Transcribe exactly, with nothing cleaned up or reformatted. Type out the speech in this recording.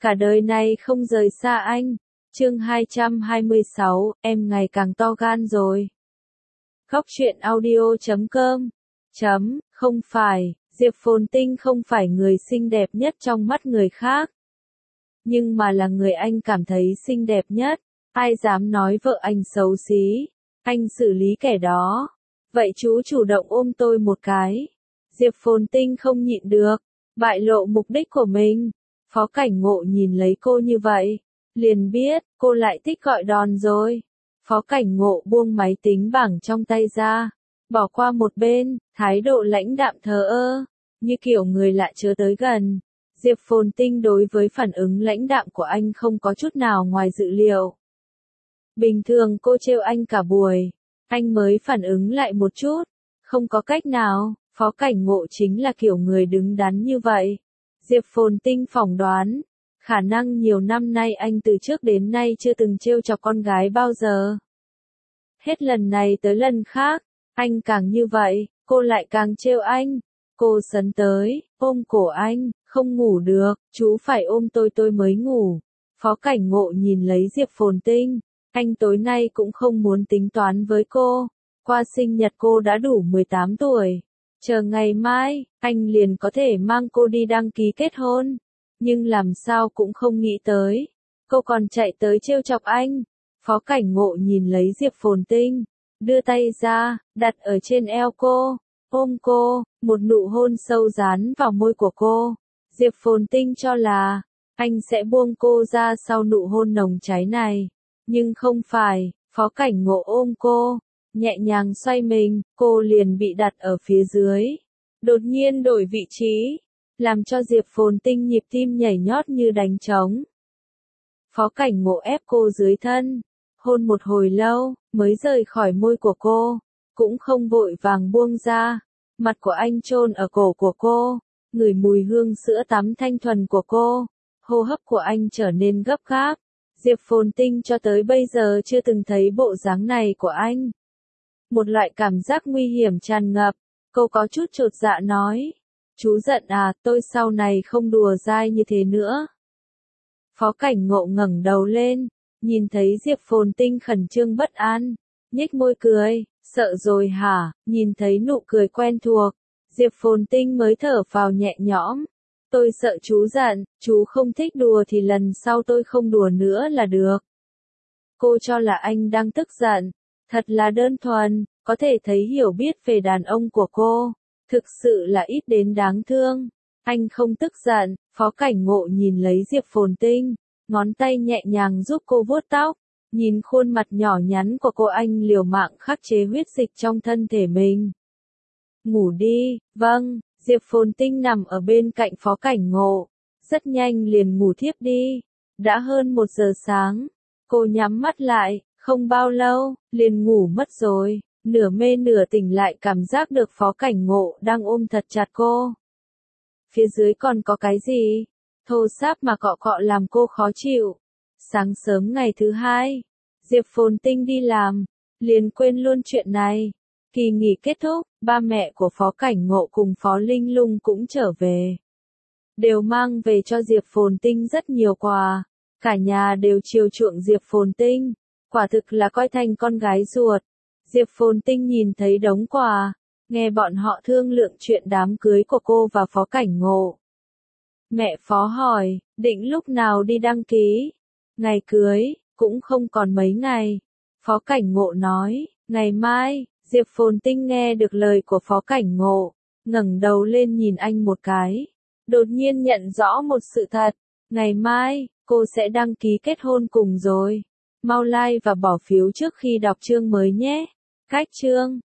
cả đời này không rời xa anh. Chương hai trăm hai mươi sáu, em ngày càng to gan rồi. Góc truyện audio chấm com. Chấm, không phải, Diệp Phồn Tinh không phải người xinh đẹp nhất trong mắt người khác. Nhưng mà là người anh cảm thấy xinh đẹp nhất. Ai dám nói vợ anh xấu xí, anh xử lý kẻ đó. Vậy chú chủ động ôm tôi một cái. Diệp Phồn Tinh không nhịn được, bại lộ mục đích của mình. Phó Cảnh Ngộ nhìn lấy cô như vậy, liền biết, cô lại thích gọi đòn rồi. Phó Cảnh Ngộ buông máy tính bảng trong tay ra, bỏ qua một bên, thái độ lãnh đạm thờ ơ, như kiểu người lạ chưa tới gần. Diệp Phồn Tinh đối với phản ứng lãnh đạm của anh không có chút nào ngoài dự liệu. Bình thường cô trêu anh cả buổi, anh mới phản ứng lại một chút, không có cách nào, Phó Cảnh Ngộ chính là kiểu người đứng đắn như vậy. Diệp Phồn Tinh phỏng đoán, khả năng nhiều năm nay anh từ trước đến nay chưa từng trêu chọc con gái bao giờ. Hết lần này tới lần khác, anh càng như vậy, cô lại càng trêu anh. Cô sấn tới, ôm cổ anh, không ngủ được, chú phải ôm tôi tôi mới ngủ. Phó Cảnh Ngộ nhìn lấy Diệp Phồn Tinh, anh tối nay cũng không muốn tính toán với cô. Qua sinh nhật cô đã đủ mười tám tuổi. Chờ ngày mai, anh liền có thể mang cô đi đăng ký kết hôn. Nhưng làm sao cũng không nghĩ tới, cô còn chạy tới trêu chọc anh. Phó Cảnh Ngộ nhìn lấy Diệp Phồn Tinh, đưa tay ra, đặt ở trên eo cô, ôm cô, một nụ hôn sâu dán vào môi của cô. Diệp Phồn Tinh cho là, anh sẽ buông cô ra sau nụ hôn nồng cháy này. Nhưng không phải, Phó Cảnh Ngộ ôm cô, nhẹ nhàng xoay mình, cô liền bị đặt ở phía dưới. Đột nhiên đổi vị trí, làm cho Diệp Phồn Tinh nhịp tim nhảy nhót như đánh trống. Phó Cảnh Ngộ ép cô dưới thân, hôn một hồi lâu, mới rời khỏi môi của cô, cũng không vội vàng buông ra. Mặt của anh chôn ở cổ của cô, ngửi mùi hương sữa tắm thanh thuần của cô, hô hấp của anh trở nên gấp gáp. Diệp Phồn Tinh cho tới bây giờ chưa từng thấy bộ dáng này của anh. Một loại cảm giác nguy hiểm tràn ngập, cô có chút chột dạ nói. Chú giận à, tôi sau này không đùa dai như thế nữa. Phó Cảnh Ngộ ngẩng đầu lên, nhìn thấy Diệp Phồn Tinh khẩn trương bất an, nhếch môi cười, sợ rồi hả, nhìn thấy nụ cười quen thuộc, Diệp Phồn Tinh mới thở phào nhẹ nhõm. Tôi sợ chú giận, chú không thích đùa thì lần sau tôi không đùa nữa là được. Cô cho là anh đang tức giận, thật là đơn thuần, có thể thấy hiểu biết về đàn ông của cô, thực sự là ít đến đáng thương. Anh không tức giận, Phó Cảnh Ngộ nhìn lấy Diệp Phồn Tinh, ngón tay nhẹ nhàng giúp cô vuốt tóc, nhìn khuôn mặt nhỏ nhắn của cô anh liều mạng khắc chế huyết dịch trong thân thể mình. Ngủ đi, vâng, Diệp Phồn Tinh nằm ở bên cạnh Phó Cảnh Ngộ, rất nhanh liền ngủ thiếp đi. Đã hơn một giờ sáng, cô nhắm mắt lại, không bao lâu, liền ngủ mất rồi, nửa mê nửa tỉnh lại cảm giác được Phó Cảnh Ngộ đang ôm thật chặt cô. Phía dưới còn có cái gì? Thô sáp mà cọ cọ làm cô khó chịu. Sáng sớm ngày thứ hai, Diệp Phồn Tinh đi làm, liền quên luôn chuyện này. Kỳ nghỉ kết thúc, ba mẹ của Phó Cảnh Ngộ cùng Phó Linh Lung cũng trở về. Đều mang về cho Diệp Phồn Tinh rất nhiều quà. Cả nhà đều chiều chuộng Diệp Phồn Tinh, quả thực là coi thành con gái ruột. Diệp Phồn Tinh nhìn thấy đống quà, nghe bọn họ thương lượng chuyện đám cưới của cô và Phó Cảnh Ngộ. Mẹ Phó hỏi, định lúc nào đi đăng ký? Ngày cưới, cũng không còn mấy ngày. Phó Cảnh Ngộ nói, ngày mai. Diệp Phồn Tinh nghe được lời của Phó Cảnh Ngộ, ngẩng đầu lên nhìn anh một cái. Đột nhiên nhận rõ một sự thật, ngày mai, cô sẽ đăng ký kết hôn cùng rồi. Mau like và bỏ phiếu trước khi đọc chương mới nhé. Cách chương